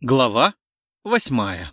Глава 8.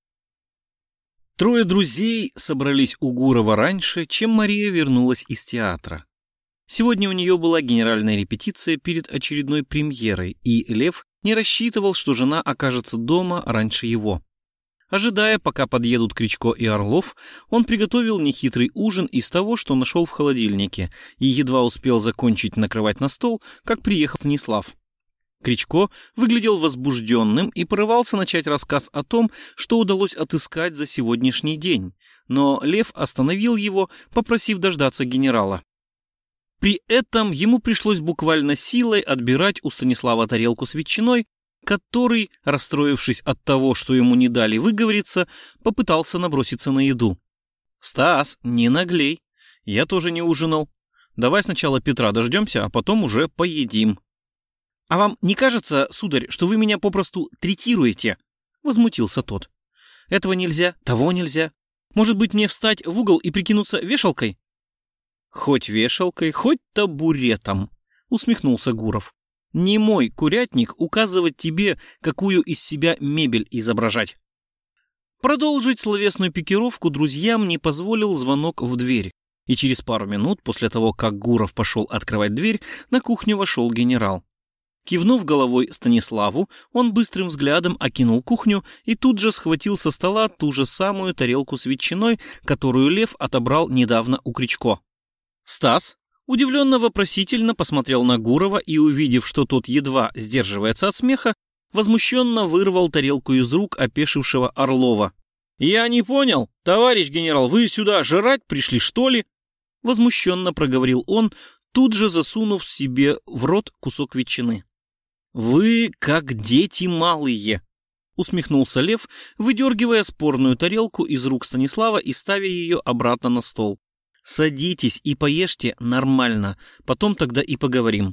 Трое друзей собрались у Гурова раньше, чем Мария вернулась из театра. Сегодня у нее была генеральная репетиция перед очередной премьерой, и Лев не рассчитывал, что жена окажется дома раньше его. Ожидая, пока подъедут Кричко и Орлов, он приготовил нехитрый ужин из того, что нашел в холодильнике, и едва успел закончить накрывать на стол, как приехал Станислав. Кричко выглядел возбужденным и порывался начать рассказ о том, что удалось отыскать за сегодняшний день, но Лев остановил его, попросив дождаться генерала. При этом ему пришлось буквально силой отбирать у Станислава тарелку с ветчиной, который, расстроившись от того, что ему не дали выговориться, попытался наброситься на еду. «Стас, не наглей, я тоже не ужинал. Давай сначала Петра дождемся, а потом уже поедим». «А вам не кажется, сударь, что вы меня попросту третируете?» — возмутился тот. «Этого нельзя, того нельзя. Может быть, мне встать в угол и прикинуться вешалкой?» «Хоть вешалкой, хоть табуретом», — усмехнулся Гуров. «Не мой курятник указывать тебе, какую из себя мебель изображать». Продолжить словесную пикировку друзьям не позволил звонок в дверь, и через пару минут после того, как Гуров пошел открывать дверь, на кухню вошел генерал. Кивнув головой Станиславу, он быстрым взглядом окинул кухню и тут же схватил со стола ту же самую тарелку с ветчиной, которую Лев отобрал недавно у Кричко. Стас удивленно-вопросительно посмотрел на Гурова и, увидев, что тот едва сдерживается от смеха, возмущенно вырвал тарелку из рук опешившего Орлова. «Я не понял, товарищ генерал, вы сюда жрать пришли, что ли?» Возмущенно проговорил он, тут же засунув себе в рот кусок ветчины. «Вы как дети малые», — усмехнулся Лев, выдергивая спорную тарелку из рук Станислава и ставя ее обратно на стол. «Садитесь и поешьте нормально, потом тогда и поговорим».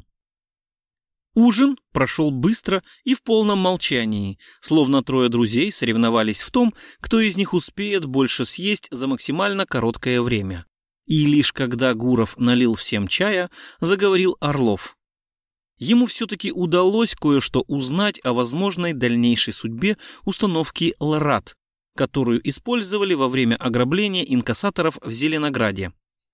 Ужин прошел быстро и в полном молчании, словно трое друзей соревновались в том, кто из них успеет больше съесть за максимально короткое время. И лишь когда Гуров налил всем чая, заговорил Орлов. Ему все-таки удалось кое-что узнать о возможной дальнейшей судьбе установки ЛРАД, которую использовали во время ограбления инкассаторов в Зеленограде.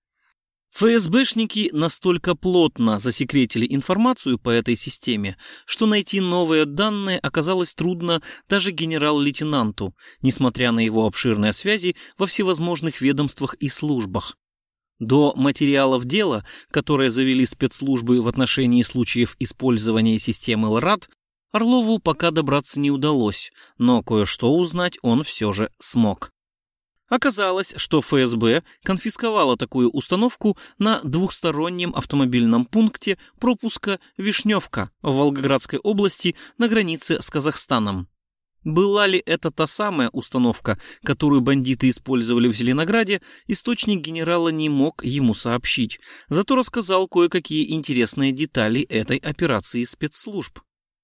ФСБшники настолько плотно засекретили информацию по этой системе, что найти новые данные оказалось трудно даже генерал-лейтенанту, несмотря на его обширные связи во всевозможных ведомствах и службах. До материалов дела, которые завели спецслужбы в отношении случаев использования системы ЛРАД, Орлову пока добраться не удалось, но кое-что узнать он все же смог. Оказалось, что ФСБ конфисковала такую установку на двухстороннем автомобильном пункте пропуска «Вишневка» в Волгоградской области на границе с Казахстаном. Была ли это та самая установка, которую бандиты использовали в Зеленограде, источник генерала не мог ему сообщить, зато рассказал кое-какие интересные детали этой операции спецслужб.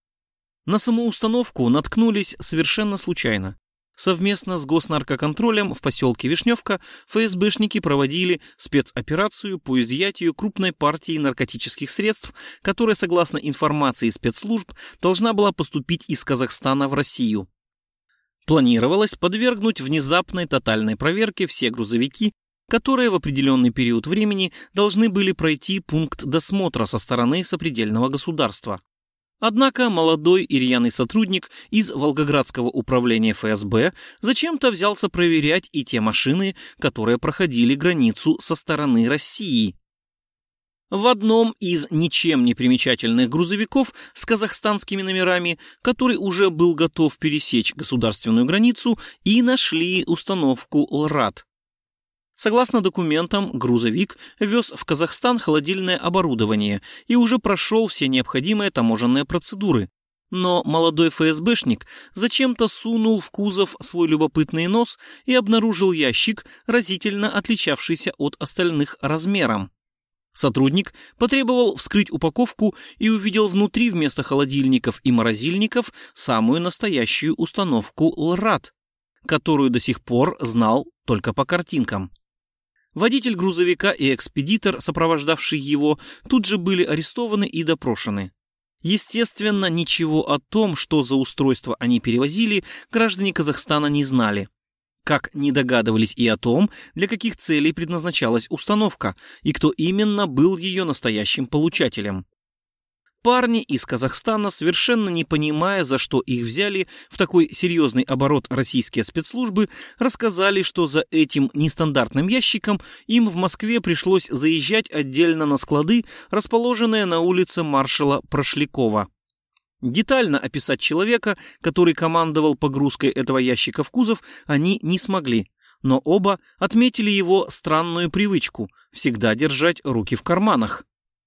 На саму установку наткнулись совершенно случайно. Совместно с госнаркоконтролем в поселке Вишневка ФСБшники проводили спецоперацию по изъятию крупной партии наркотических средств, которая, согласно информации спецслужб, должна была поступить из Казахстана в Россию. Планировалось подвергнуть внезапной тотальной проверке все грузовики, которые в определенный период времени должны были пройти пункт досмотра со стороны сопредельного государства. Однако молодой и рьяный сотрудник из Волгоградского управления ФСБ зачем-то взялся проверять и те машины, которые проходили границу со стороны России. В одном из ничем не примечательных грузовиков с казахстанскими номерами, который уже был готов пересечь государственную границу, и нашли установку ЛРАД. Согласно документам, грузовик вез в Казахстан холодильное оборудование и уже прошел все необходимые таможенные процедуры. Но молодой ФСБшник зачем-то сунул в кузов свой любопытный нос и обнаружил ящик, разительно отличавшийся от остальных размером. Сотрудник потребовал вскрыть упаковку и увидел внутри вместо холодильников и морозильников самую настоящую установку ЛРАД, которую до сих пор знал только по картинкам. Водитель грузовика и экспедитор, сопровождавший его, тут же были арестованы и допрошены. Естественно, ничего о том, что за устройство они перевозили, граждане Казахстана не знали. Как не догадывались и о том, для каких целей предназначалась установка и кто именно был ее настоящим получателем. Парни из Казахстана, совершенно не понимая, за что их взяли в такой серьезный оборот российские спецслужбы, рассказали, что за этим нестандартным ящиком им в Москве пришлось заезжать отдельно на склады, расположенные на улице маршала Прошлякова. Детально описать человека, который командовал погрузкой этого ящика в кузов, они не смогли, но оба отметили его странную привычку – всегда держать руки в карманах.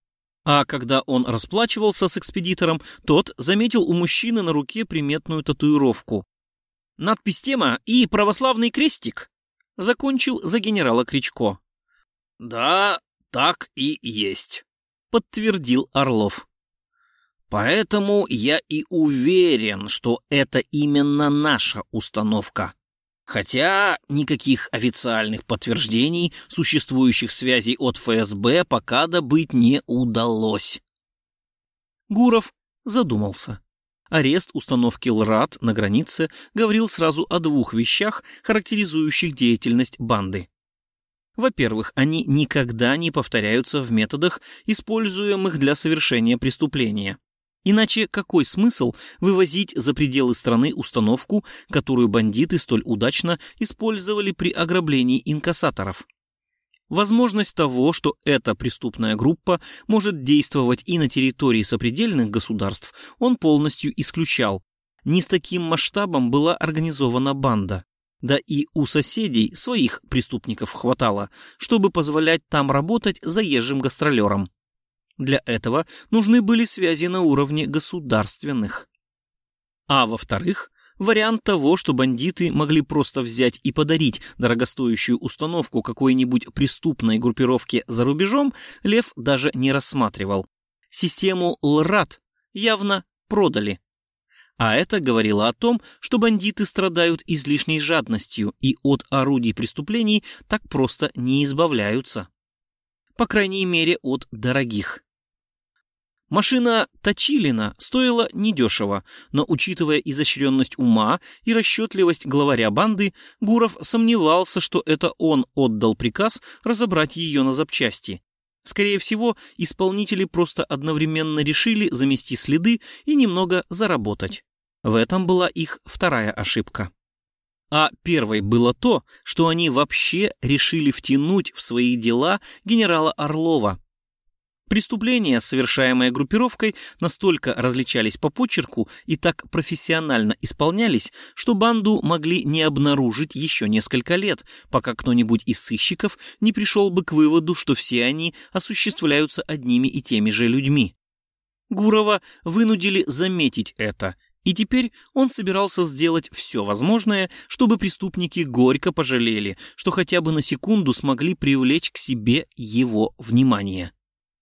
А когда он расплачивался с экспедитором, тот заметил у мужчины на руке приметную татуировку. Надпись «Тема» и православный крестик. Закончил за генерала Кричко. «Да, так и есть», — подтвердил Орлов. «Поэтому я и уверен, что это именно наша установка. Хотя никаких официальных подтверждений существующих связей от ФСБ пока добыть не удалось». Гуров задумался. Арест установки ЛРАД на границе говорил сразу о двух вещах, характеризующих деятельность банды. Во-первых, они никогда не повторяются в методах, используемых для совершения преступления. Иначе какой смысл вывозить за пределы страны установку, которую бандиты столь удачно использовали при ограблении инкассаторов? Возможность того, что эта преступная группа может действовать и на территории сопредельных государств, он полностью исключал. Не с таким масштабом была организована банда. Да и у соседей своих преступников хватало, чтобы позволять там работать заезжим гастролерам. Для этого нужны были связи на уровне государственных. А во-вторых, вариант того, что бандиты могли просто взять и подарить дорогостоящую установку какой-нибудь преступной группировке за рубежом, Лев даже не рассматривал. Систему ЛРАД явно продали. А это говорило о том, что бандиты страдают излишней жадностью и от орудий преступлений так просто не избавляются. По крайней мере, от дорогих. Машина Точилина стоила недешево, но, учитывая изощренность ума и расчетливость главаря банды, Гуров сомневался, что это он отдал приказ разобрать ее на запчасти. Скорее всего, исполнители просто одновременно решили замести следы и немного заработать. В этом была их вторая ошибка. А первой было то, что они вообще решили втянуть в свои дела генерала Орлова. Преступления, совершаемые группировкой, настолько различались по почерку и так профессионально исполнялись, что банду могли не обнаружить еще несколько лет, пока кто-нибудь из сыщиков не пришел бы к выводу, что все они осуществляются одними и теми же людьми. Гурова вынудили заметить это, и теперь он собирался сделать все возможное, чтобы преступники горько пожалели, что хотя бы на секунду смогли привлечь к себе его внимание.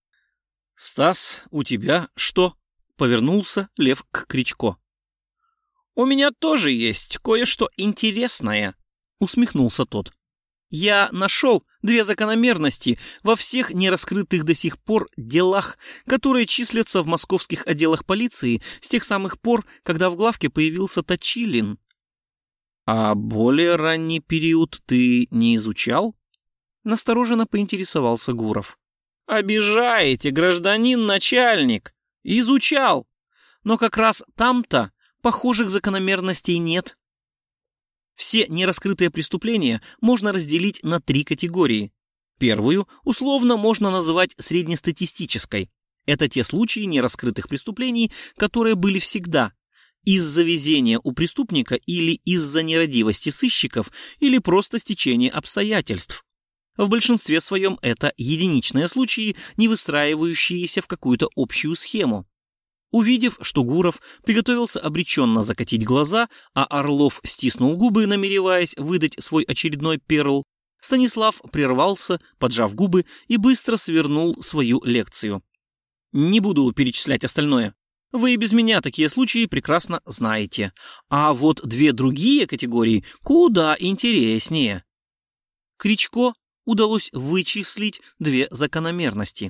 «Стас, у тебя что?» — повернулся Лев к Кричко. «У меня тоже есть кое-что интересное», — усмехнулся тот. «Я нашел две закономерности во всех нераскрытых до сих пор делах, которые числятся в московских отделах полиции с тех самых пор, когда в главке появился Точилин». «А более ранний период ты не изучал?» — настороженно поинтересовался Гуров. «Обижаете, гражданин начальник! Изучал! Но как раз там-то похожих закономерностей нет». Все нераскрытые преступления можно разделить на три категории. Первую условно можно называть среднестатистической. Это те случаи нераскрытых преступлений, которые были всегда из-за везения у преступника или из-за нерадивости сыщиков или просто стечения обстоятельств. В большинстве своем это единичные случаи, не выстраивающиеся в какую-то общую схему. Увидев, что Гуров приготовился обреченно закатить глаза, а Орлов стиснул губы, намереваясь выдать свой очередной перл, Станислав прервался, поджав губы, и быстро свернул свою лекцию. «Не буду перечислять остальное. Вы и без меня такие случаи прекрасно знаете. А вот две другие категории куда интереснее». Кричко удалось вычислить две закономерности.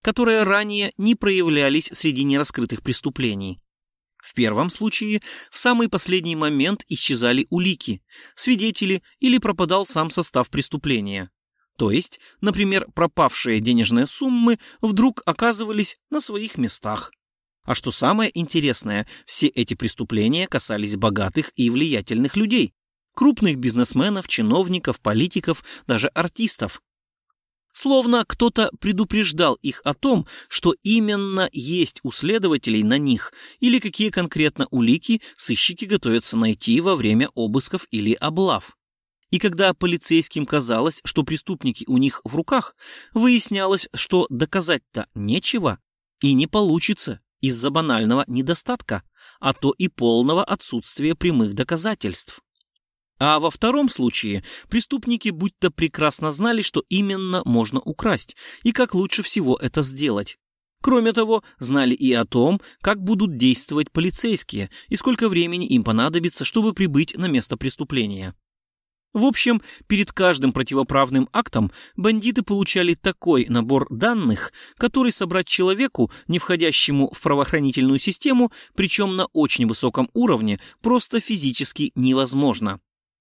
которые ранее не проявлялись среди нераскрытых преступлений. В первом случае в самый последний момент исчезали улики, свидетели или пропадал сам состав преступления. То есть, например, пропавшие денежные суммы вдруг оказывались на своих местах. А что самое интересное, все эти преступления касались богатых и влиятельных людей, крупных бизнесменов, чиновников, политиков, даже артистов. Словно кто-то предупреждал их о том, что именно есть у следователей на них или какие конкретно улики сыщики готовятся найти во время обысков или облав. И когда полицейским казалось, что преступники у них в руках, выяснялось, что доказать-то нечего и не получится из-за банального недостатка, а то и полного отсутствия прямых доказательств. А во втором случае преступники будто прекрасно знали, что именно можно украсть и как лучше всего это сделать. Кроме того, знали и о том, как будут действовать полицейские и сколько времени им понадобится, чтобы прибыть на место преступления. В общем, перед каждым противоправным актом бандиты получали такой набор данных, который собрать человеку, не входящему в правоохранительную систему, причем на очень высоком уровне, просто физически невозможно.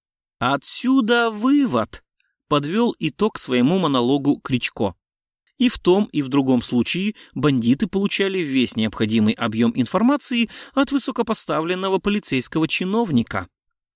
Отсюда вывод, подвел итог своему монологу Кричко. И в том, и в другом случае бандиты получали весь необходимый объем информации от высокопоставленного полицейского чиновника.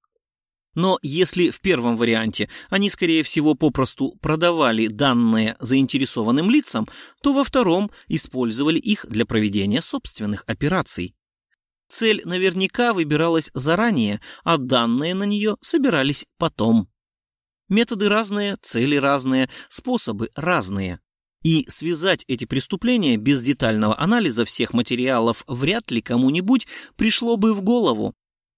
Но если в первом варианте они, скорее всего, попросту продавали данные заинтересованным лицам, то во втором использовали их для проведения собственных операций. Цель наверняка выбиралась заранее, а данные на нее собирались потом. Методы разные, цели разные, способы разные. И связать эти преступления без детального анализа всех материалов вряд ли кому-нибудь пришло бы в голову.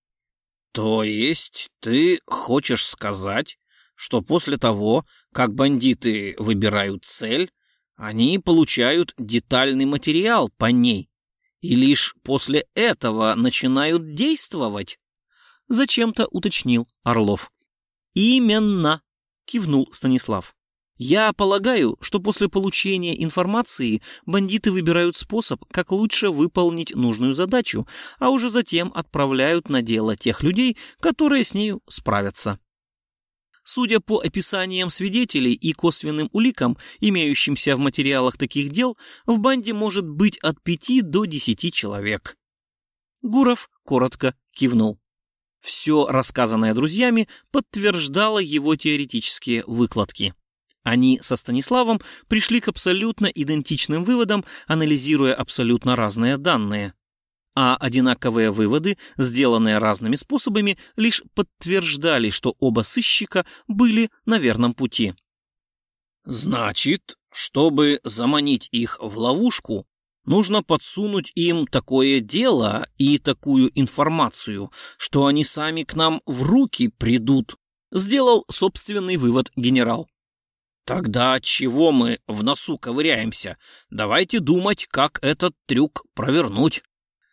То есть ты хочешь сказать, что после того, как бандиты выбирают цель, они получают детальный материал по ней? И лишь после этого начинают действовать? Зачем-то уточнил Орлов. Именно, кивнул Станислав. Я полагаю, что после получения информации бандиты выбирают способ, как лучше выполнить нужную задачу, а уже затем отправляют на дело тех людей, которые с нею справятся. Судя по описаниям свидетелей и косвенным уликам, имеющимся в материалах таких дел, в банде может быть от 5 до 10 человек. Гуров коротко кивнул. Все рассказанное друзьями подтверждало его теоретические выкладки. Они со Станиславом пришли к абсолютно идентичным выводам, анализируя абсолютно разные данные. А одинаковые выводы, сделанные разными способами, лишь подтверждали, что оба сыщика были на верном пути. Значит, чтобы заманить их в ловушку, нужно подсунуть им такое дело и такую информацию, что они сами к нам в руки придут, сделал собственный вывод генерал. Тогда чего мы в носу ковыряемся? Давайте думать, как этот трюк провернуть.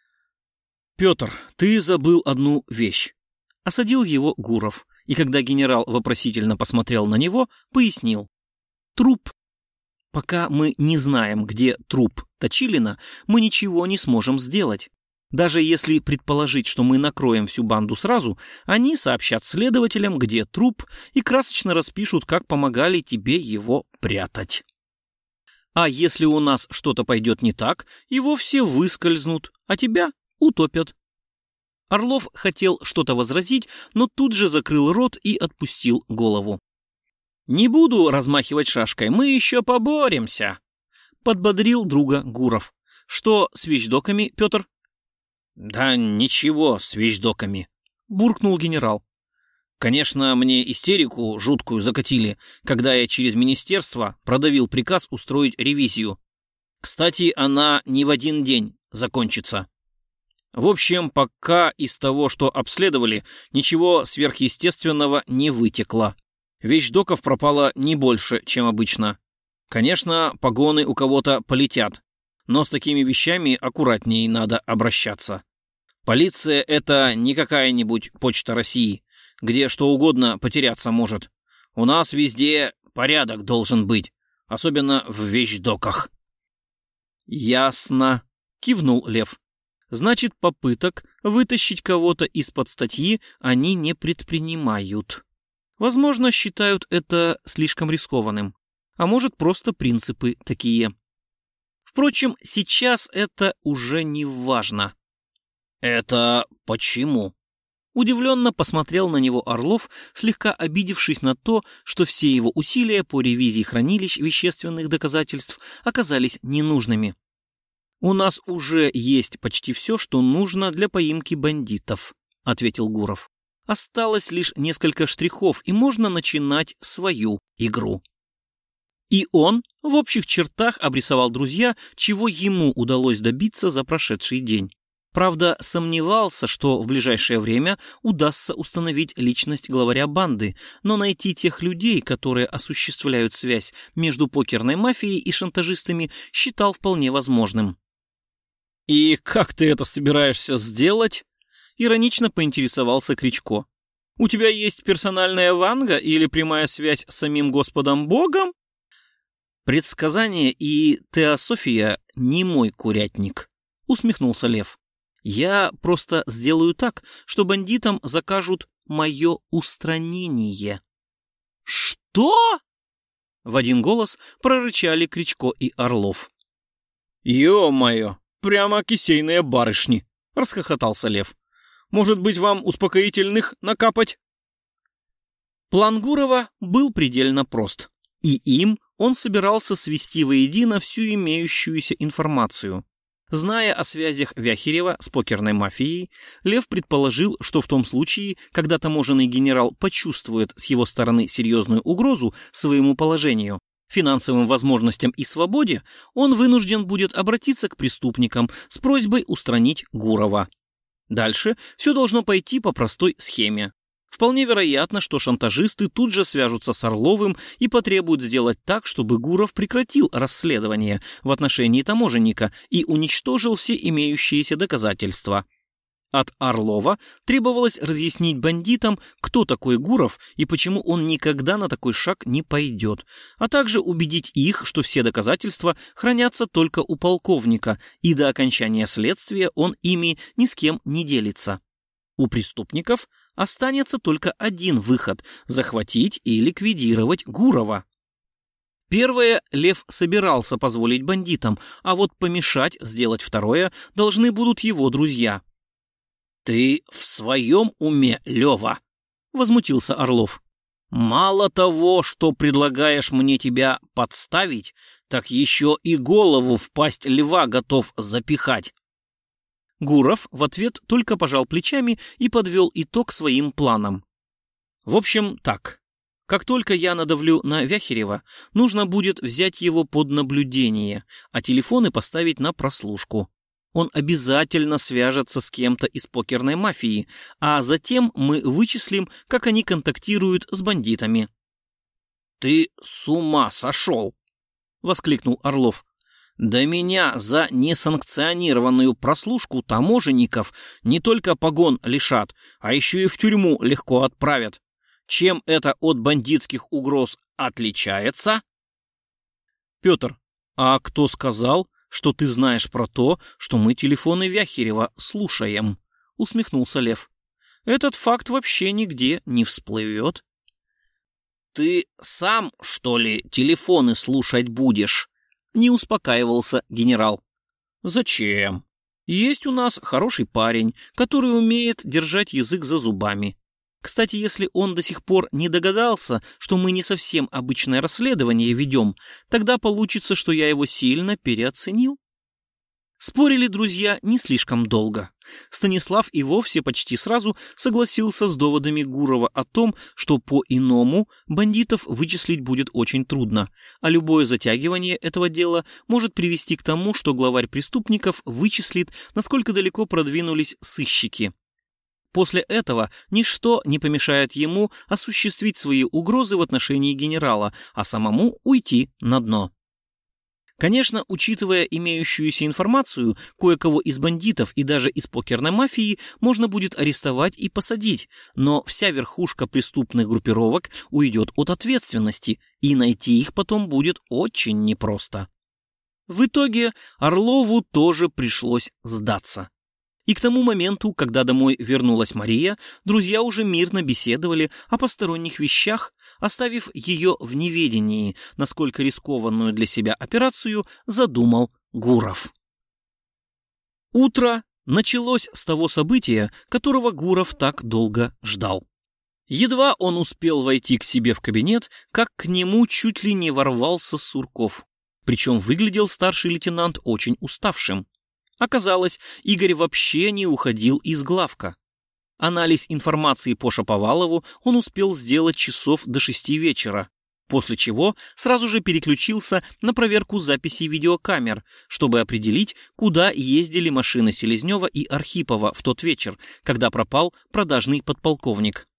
«Петр, ты забыл одну вещь», — осадил его Гуров, и когда генерал вопросительно посмотрел на него, пояснил. «Труп. Пока мы не знаем, где труп Точилина, мы ничего не сможем сделать. Даже если предположить, что мы накроем всю банду сразу, они сообщат следователям, где труп, и красочно распишут, как помогали тебе его прятать. А если у нас что-то пойдет не так, его все выскользнут, а тебя утопят». Орлов хотел что-то возразить, но тут же закрыл рот и отпустил голову. «Не буду размахивать шашкой, мы еще поборемся», — подбодрил друга Гуров. «Что с вещдоками, Петр?» «Да ничего с вещдоками», — буркнул генерал. «Конечно, мне истерику жуткую закатили, когда я через министерство продавил приказ устроить ревизию. Кстати, она не в один день закончится. В общем, пока из того, что обследовали, ничего сверхъестественного не вытекло. Вещдоков пропало не больше, чем обычно. Конечно, погоны у кого-то полетят, но с такими вещами аккуратнее надо обращаться. Полиция — это не какая-нибудь Почта России, где что угодно потеряться может. У нас везде порядок должен быть, особенно в вещдоках». «Ясно», — кивнул Лев. «Значит, попыток вытащить кого-то из-под статьи они не предпринимают. Возможно, считают это слишком рискованным, а может, просто принципы такие. Впрочем, сейчас это уже не важно». «Это почему?» Удивленно посмотрел на него Орлов, слегка обидевшись на то, что все его усилия по ревизии хранилищ вещественных доказательств оказались ненужными. «У нас уже есть почти все, что нужно для поимки бандитов», — ответил Гуров. «Осталось лишь несколько штрихов, и можно начинать свою игру». И он в общих чертах обрисовал друзья, чего ему удалось добиться за прошедший день. Правда, сомневался, что в ближайшее время удастся установить личность главаря банды, но найти тех людей, которые осуществляют связь между покерной мафией и шантажистами, считал вполне возможным. «И как ты это собираешься сделать?» — иронично поинтересовался Кричко. «У тебя есть персональная ванга или прямая связь с самим Господом Богом?» «Предсказание и теософия не мой курятник», — усмехнулся Лев. «Я просто сделаю так, что бандитам закажут мое устранение». «Что?» — в один голос прорычали Кричко и Орлов. «Ё-моё, прямо кисейные барышни!» — расхохотался Лев. «Может быть, вам успокоительных накапать?» План Гурова был предельно прост, и им он собирался свести воедино всю имеющуюся информацию. Зная о связях Вяхерева с покерной мафией, Лев предположил, что в том случае, когда таможенный генерал почувствует с его стороны серьезную угрозу своему положению, финансовым возможностям и свободе, он вынужден будет обратиться к преступникам с просьбой устранить Гурова. Дальше все должно пойти по простой схеме. Вполне вероятно, что шантажисты тут же свяжутся с Орловым и потребуют сделать так, чтобы Гуров прекратил расследование в отношении таможенника и уничтожил все имеющиеся доказательства. От Орлова требовалось разъяснить бандитам, кто такой Гуров и почему он никогда на такой шаг не пойдет, а также убедить их, что все доказательства хранятся только у полковника, и до окончания следствия он ими ни с кем не делится. У преступников останется только один выход – захватить и ликвидировать Гурова. Первое Лев собирался позволить бандитам, а вот помешать сделать второе должны будут его друзья. «Ты в своем уме, Лева?» — возмутился Орлов. «Мало того, что предлагаешь мне тебя подставить, так еще и голову в пасть льва готов запихать». Гуров в ответ только пожал плечами и подвел итог своим планам. «В общем, так. Как только я надавлю на Вяхерева, нужно будет взять его под наблюдение, а телефоны поставить на прослушку. Он обязательно свяжется с кем-то из покерной мафии, а затем мы вычислим, как они контактируют с бандитами». «Ты с ума сошел!» — воскликнул Орлов. «Да меня за несанкционированную прослушку таможенников не только погон лишат, а еще и в тюрьму легко отправят. Чем это от бандитских угроз отличается?» «Петр, а кто сказал, что ты знаешь про то, что мы телефоны Вяхерева слушаем?» — усмехнулся Лев. «Этот факт вообще нигде не всплывет». «Ты сам, что ли, телефоны слушать будешь?» — не успокаивался генерал. «Зачем? Есть у нас хороший парень, который умеет держать язык за зубами. Кстати, если он до сих пор не догадался, что мы не совсем обычное расследование ведем, тогда получится, что я его сильно переоценил». Спорили друзья не слишком долго. Станислав и вовсе почти сразу согласился с доводами Гурова о том, что по-иному бандитов вычислить будет очень трудно, а любое затягивание этого дела может привести к тому, что главарь преступников вычислит, насколько далеко продвинулись сыщики. После этого ничто не помешает ему осуществить свои угрозы в отношении генерала, а самому уйти на дно. Конечно, учитывая имеющуюся информацию, кое-кого из бандитов и даже из покерной мафии можно будет арестовать и посадить, но вся верхушка преступных группировок уйдет от ответственности, и найти их потом будет очень непросто. В итоге Орлову тоже пришлось сдаться. И к тому моменту, когда домой вернулась Мария, друзья уже мирно беседовали о посторонних вещах, оставив ее в неведении, насколько рискованную для себя операцию задумал Гуров. Утро началось с того события, которого Гуров так долго ждал. Едва он успел войти к себе в кабинет, как к нему чуть ли не ворвался Сурков. Причем выглядел старший лейтенант очень уставшим. Оказалось, Игорь вообще не уходил из главка. Анализ информации по Шаповалову он успел сделать часов до 6 вечера, после чего сразу же переключился на проверку записей видеокамер, чтобы определить, куда ездили машины Селезнева и Архипова в тот вечер, когда пропал продажный подполковник.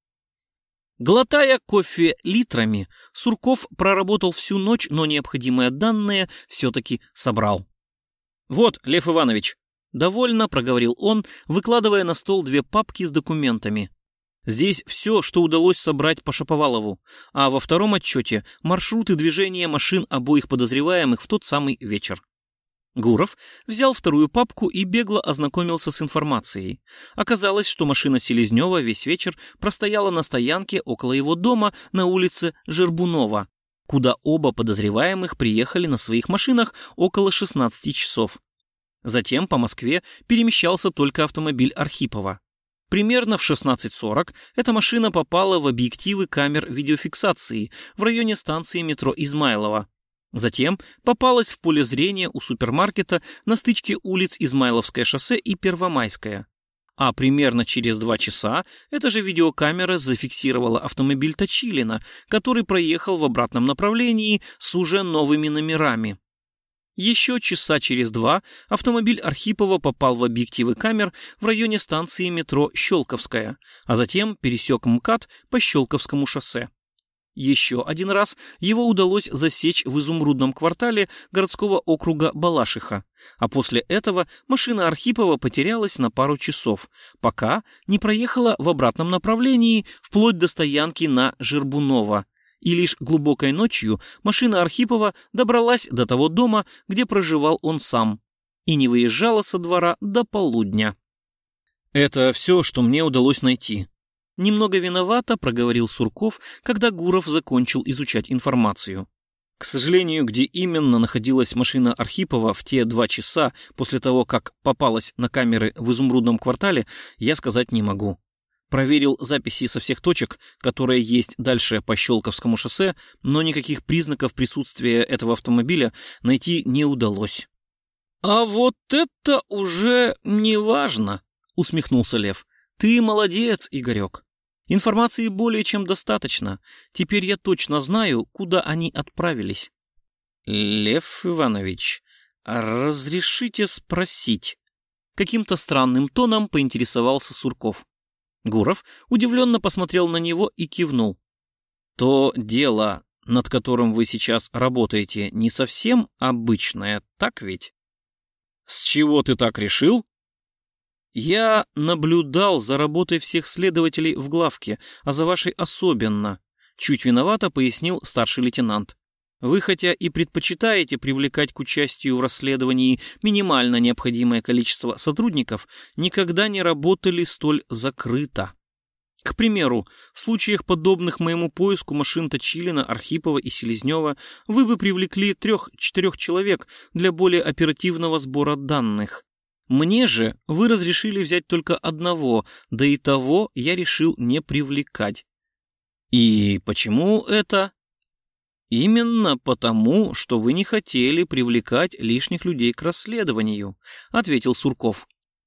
Глотая кофе литрами, Сурков проработал всю ночь, но необходимые данные все-таки собрал. «Вот, Лев Иванович», — довольно проговорил он, выкладывая на стол 2 папки с документами. «Здесь все, что удалось собрать по Шаповалову, а во втором отчете маршруты движения машин обоих подозреваемых в тот самый вечер». Гуров взял вторую папку и бегло ознакомился с информацией. Оказалось, что машина Селезнева весь вечер простояла на стоянке около его дома на улице Жербунова, куда оба подозреваемых приехали на своих машинах около 16 часов. Затем по Москве перемещался только автомобиль Архипова. Примерно в 16:40 эта машина попала в объективы камер видеофиксации в районе станции метро Измайлово. Затем попалась в поле зрения у супермаркета на стычке улиц Измайловское шоссе и Первомайское. А примерно через 2 часа эта же видеокамера зафиксировала автомобиль Точилина, который проехал в обратном направлении с уже новыми номерами. Еще часа через 2 автомобиль Архипова попал в объективы камер в районе станции метро Щелковская, а затем пересек МКАД по Щелковскому шоссе. Еще один раз его удалось засечь в изумрудном квартале городского округа Балашиха, а после этого машина Архипова потерялась на пару часов, пока не проехала в обратном направлении вплоть до стоянки на Жербунова, и лишь глубокой ночью машина Архипова добралась до того дома, где проживал он сам, и не выезжала со двора до полудня. «Это все, что мне удалось найти». Немного виновато проговорил Сурков, когда Гуров закончил изучать информацию. К сожалению, где именно находилась машина Архипова в те 2 часа после того, как попалась на камеры в изумрудном квартале, я сказать не могу. Проверил записи со всех точек, которые есть дальше по Щелковскому шоссе, но никаких признаков присутствия этого автомобиля найти не удалось. «А вот это уже не важно», — усмехнулся Лев. «Ты молодец, Игорек. Информации более чем достаточно. Теперь я точно знаю, куда они отправились». «Лев Иванович, разрешите спросить?» Каким-то странным тоном поинтересовался Сурков. Гуров удивленно посмотрел на него и кивнул. «То дело, над которым вы сейчас работаете, не совсем обычное, так ведь?» «С чего ты так решил?» «Я наблюдал за работой всех следователей в главке, а за вашей особенно», — чуть виновато пояснил старший лейтенант. «Вы хотя и предпочитаете привлекать к участию в расследовании минимально необходимое количество сотрудников, никогда не работали столь закрыто. К примеру, в случаях, подобных моему поиску машин Точилина, Архипова и Селезнева, вы бы привлекли 3-4 человек для более оперативного сбора данных. Мне же вы разрешили взять только одного, да и того я решил не привлекать. И почему это? Именно потому, что вы не хотели привлекать лишних людей к расследованию, ответил Сурков.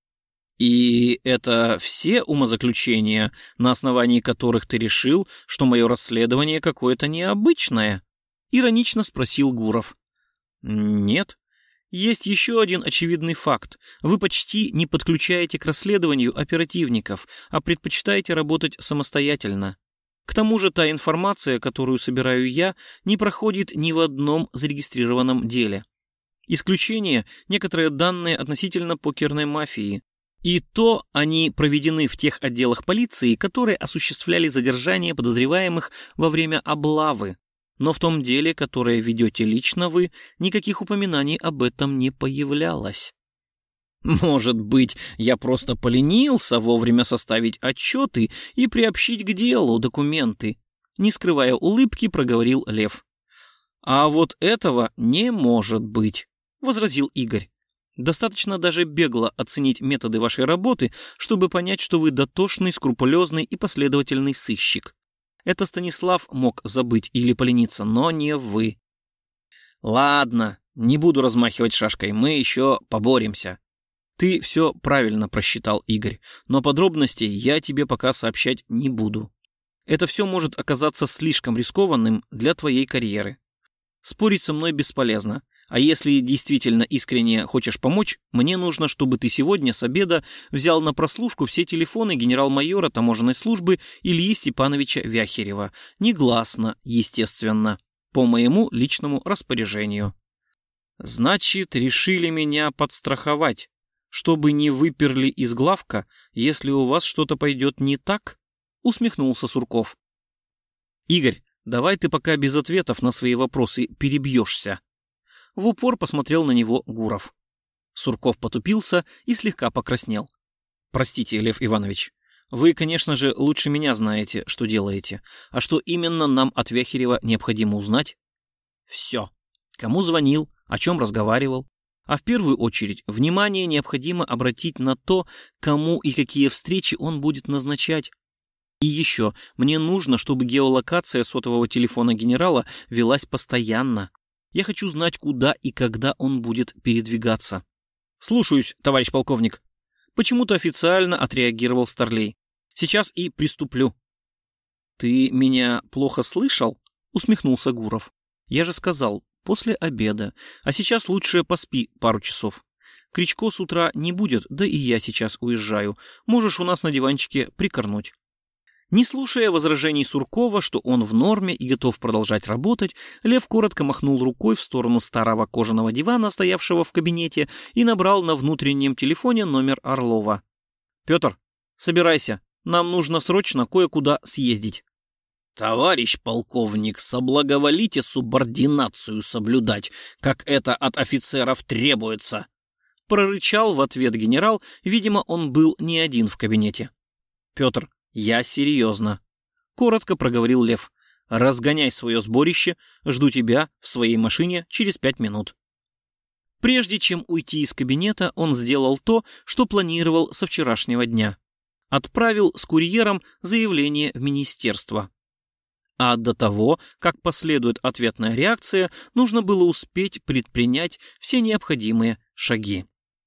И это все умозаключения, на основании которых ты решил, что мое расследование какое-то необычное? Иронично спросил Гуров. Нет. Есть еще один очевидный факт. Вы почти не подключаете к расследованию оперативников, а предпочитаете работать самостоятельно. К тому же та информация, которую собираю я, не проходит ни в одном зарегистрированном деле. Исключение – некоторые данные относительно покерной мафии. И то они проведены в тех отделах полиции, которые осуществляли задержание подозреваемых во время облавы. Но в том деле, которое ведете лично вы, никаких упоминаний об этом не появлялось. Может быть, я просто поленился вовремя составить отчеты и приобщить к делу документы, не скрывая улыбки, проговорил Лев. А вот этого не может быть, возразил Игорь. Достаточно даже бегло оценить методы вашей работы, чтобы понять, что вы дотошный, скрупулезный и последовательный сыщик. Это Станислав мог забыть или полениться, но не вы. Ладно, не буду размахивать шашкой, мы еще поборемся. Ты все правильно просчитал, Игорь, но подробностей я тебе пока сообщать не буду. Это все может оказаться слишком рискованным для твоей карьеры. Спорить со мной бесполезно. А если действительно искренне хочешь помочь, мне нужно, чтобы ты сегодня с обеда взял на прослушку все телефоны генерал-майора таможенной службы Ильи Степановича Вяхерева. Негласно, естественно, по моему личному распоряжению. Значит, решили меня подстраховать, чтобы не выперли из главка, если у вас что-то пойдет не так? Усмехнулся Сурков. Игорь, давай ты пока без ответов на свои вопросы перебьешься. В упор посмотрел на него Гуров. Сурков потупился и слегка покраснел. «Простите, Лев Иванович, вы, конечно же, лучше меня знаете, что делаете. А что именно нам от Вяхерева необходимо узнать?» «Все. Кому звонил, о чем разговаривал. А в первую очередь, внимание необходимо обратить на то, кому и какие встречи он будет назначать. И еще, мне нужно, чтобы геолокация сотового телефона генерала велась постоянно. Я хочу знать, куда и когда он будет передвигаться». «Слушаюсь, товарищ полковник». Почему-то официально отреагировал Старлей. «Сейчас и приступлю». «Ты меня плохо слышал?» — усмехнулся Гуров. «Я же сказал, после обеда. А сейчас лучше поспи пару часов. Кричко с утра не будет, да и я сейчас уезжаю. Можешь у нас на диванчике прикорнуть». Не слушая возражений Суркова, что он в норме и готов продолжать работать, Лев коротко махнул рукой в сторону старого кожаного дивана, стоявшего в кабинете, и набрал на внутреннем телефоне номер Орлова. «Петр, собирайся, нам нужно срочно кое-куда съездить». «Товарищ полковник, соблаговолите субординацию соблюдать, как это от офицеров требуется», — прорычал в ответ генерал, видимо, он был не один в кабинете. «Петр, я серьезно», — коротко проговорил Лев. «Разгоняй свое сборище, жду тебя в своей машине через 5 минут». Прежде чем уйти из кабинета, он сделал то, что планировал со вчерашнего дня. Отправил с курьером заявление в министерство. А до того, как последует ответная реакция, нужно было успеть предпринять все необходимые шаги.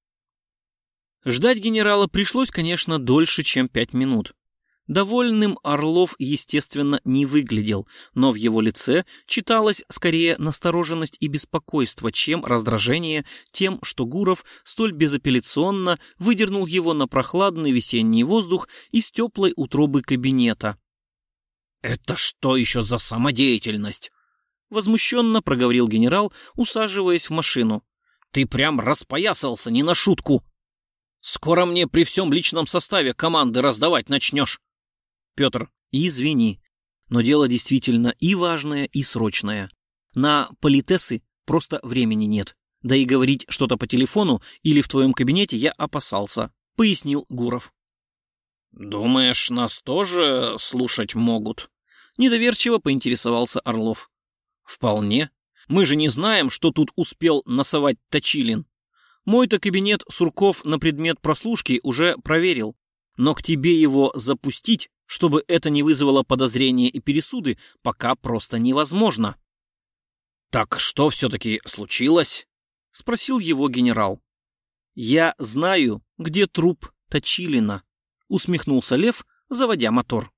Ждать генерала пришлось, конечно, дольше, чем 5 минут. Довольным Орлов, естественно, не выглядел, но в его лице читалась скорее настороженность и беспокойство, чем раздражение тем, что Гуров столь безапелляционно выдернул его на прохладный весенний воздух из теплой утробы кабинета. «Это что еще за самодеятельность?» — возмущенно проговорил генерал, усаживаясь в машину. «Ты прям распоясался не на шутку. Скоро мне при всем личном составе команды раздавать начнешь». «Петр, извини, но дело действительно и важное, и срочное. На политесы просто времени нет. Да и говорить что-то по телефону или в твоем кабинете я опасался», — пояснил Гуров. «Думаешь, нас тоже слушать могут?» — недоверчиво поинтересовался Орлов. «Вполне. Мы же не знаем, что тут успел насовать Точилин. Мой-то кабинет Сурков на предмет прослушки уже проверил, но к тебе его запустить, чтобы это не вызвало подозрения и пересуды, пока просто невозможно». «Так что все-таки случилось?» — спросил его генерал. «Я знаю, где труп Точилина», — усмехнулся Лев, заводя мотор.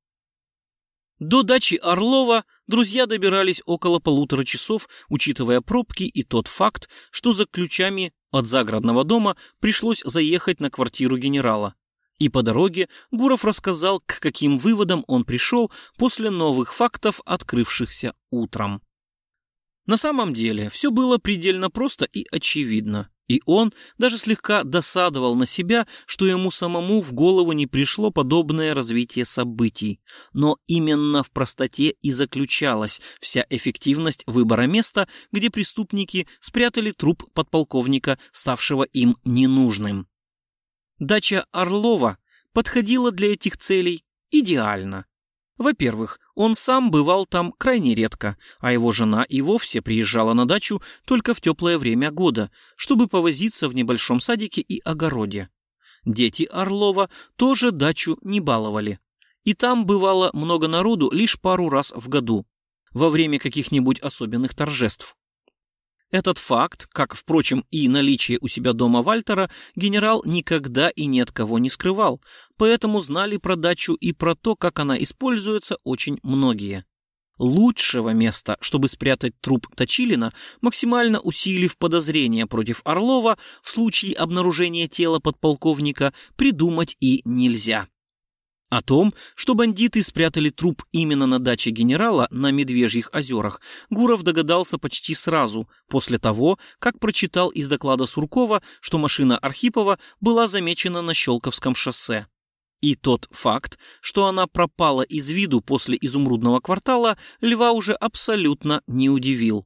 До дачи Орлова друзья добирались около 1,5 часов, учитывая пробки и тот факт, что за ключами от загородного дома пришлось заехать на квартиру генерала. И по дороге Гуров рассказал, к каким выводам он пришел после новых фактов, открывшихся утром. На самом деле все было предельно просто и очевидно. И он даже слегка досадовал на себя, что ему самому в голову не пришло подобное развитие событий. Но именно в простоте и заключалась вся эффективность выбора места, где преступники спрятали труп подполковника, ставшего им ненужным. Дача Орлова подходила для этих целей идеально. Во-первых, он сам бывал там крайне редко, а его жена и вовсе приезжала на дачу только в теплое время года, чтобы повозиться в небольшом садике и огороде. Дети Орлова тоже дачу не баловали. И там бывало много народу лишь пару раз в году, во время каких-нибудь особенных торжеств. Этот факт, как, впрочем, и наличие у себя дома Вальтера, генерал никогда и ни от кого не скрывал, поэтому знали про дачу и про то, как она используется, очень многие. Лучшего места, чтобы спрятать труп Точилина, максимально усилив подозрения против Орлова в случае обнаружения тела подполковника, придумать и нельзя. О том, что бандиты спрятали труп именно на даче генерала на Медвежьих озерах, Гуров догадался почти сразу, после того, как прочитал из доклада Суркова, что машина Архипова была замечена на Щелковском шоссе. И тот факт, что она пропала из виду после Изумрудного квартала, Льва уже абсолютно не удивил.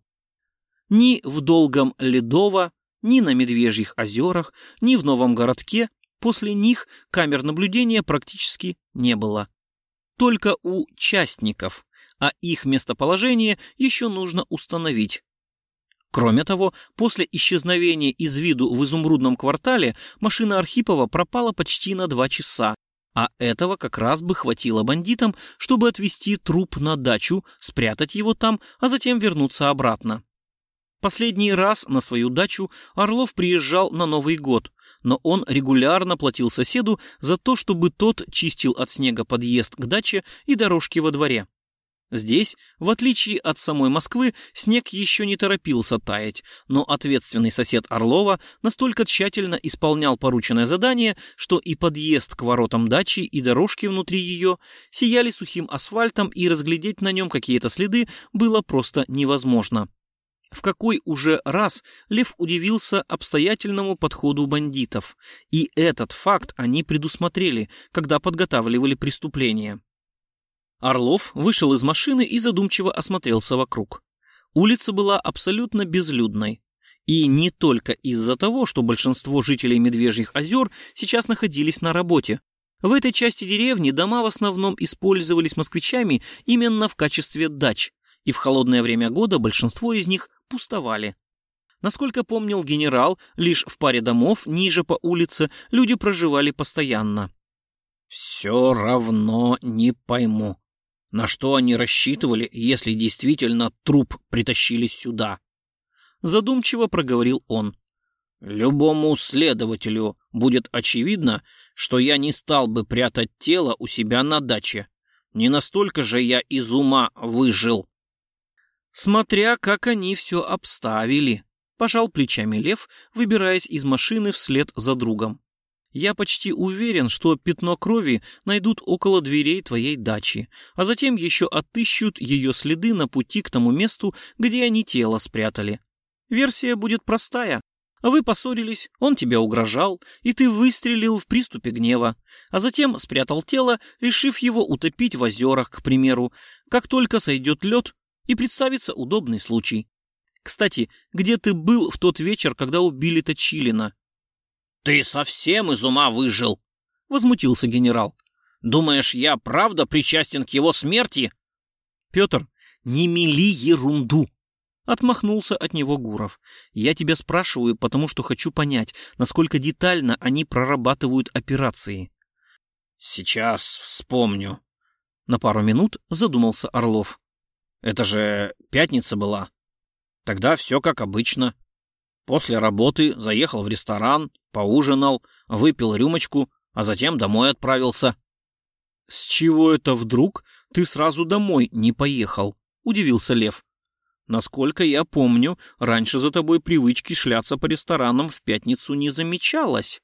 Ни в Долгом Ледово, ни на Медвежьих озерах, ни в Новом городке после них камер наблюдения практически не было. Только у частников, а их местоположение еще нужно установить. Кроме того, после исчезновения из виду в Изумрудном квартале машина Архипова пропала почти на 2 часа, а этого как раз бы хватило бандитам, чтобы отвезти труп на дачу, спрятать его там, а затем вернуться обратно. Последний раз на свою дачу Орлов приезжал на Новый год, но он регулярно платил соседу за то, чтобы тот чистил от снега подъезд к даче и дорожки во дворе. Здесь, в отличие от самой Москвы, снег еще не торопился таять, но ответственный сосед Орлова настолько тщательно исполнял порученное задание, что и подъезд к воротам дачи, и дорожки внутри ее сияли сухим асфальтом, и разглядеть на нем какие-то следы было просто невозможно. В какой уже раз Лев удивился обстоятельному подходу бандитов, и этот факт они предусмотрели, когда подготавливали преступление. Орлов вышел из машины и задумчиво осмотрелся вокруг. Улица была абсолютно безлюдной. И не только из-за того, что большинство жителей Медвежьих озер сейчас находились на работе. В этой части деревни дома в основном использовались москвичами именно в качестве дач, и в холодное время года большинство из них пустовали. Насколько помнил генерал, лишь в паре домов ниже по улице люди проживали постоянно. «Все равно не пойму, на что они рассчитывали, если действительно труп притащили сюда?» Задумчиво проговорил он. «Любому следователю будет очевидно, что я не стал бы прятать тело у себя на даче. Не настолько же я из ума выжил». «Смотря как они все обставили», — пожал плечами Лев, выбираясь из машины вслед за другом. «Я почти уверен, что пятно крови найдут около дверей твоей дачи, а затем еще отыщут ее следы на пути к тому месту, где они тело спрятали. Версия будет простая. Вы поссорились, он тебе угрожал, и ты выстрелил в приступе гнева, а затем спрятал тело, решив его утопить в озерах, к примеру. Как только сойдет лед, и представится удобный случай. Кстати, где ты был в тот вечер, когда убили Точилина?» «Ты совсем из ума выжил?» — возмутился генерал. «Думаешь, я правда причастен к его смерти?» «Петр, не мели ерунду!» — отмахнулся от него Гуров. «Я тебя спрашиваю, потому что хочу понять, насколько детально они прорабатывают операции». «Сейчас вспомню». На пару минут задумался Орлов. «Это же пятница была. Тогда все как обычно. После работы заехал в ресторан, поужинал, выпил рюмочку, а затем домой отправился». «С чего это вдруг ты сразу домой не поехал?» — удивился Лев. «Насколько я помню, раньше за тобой привычки шляться по ресторанам в пятницу не замечалось».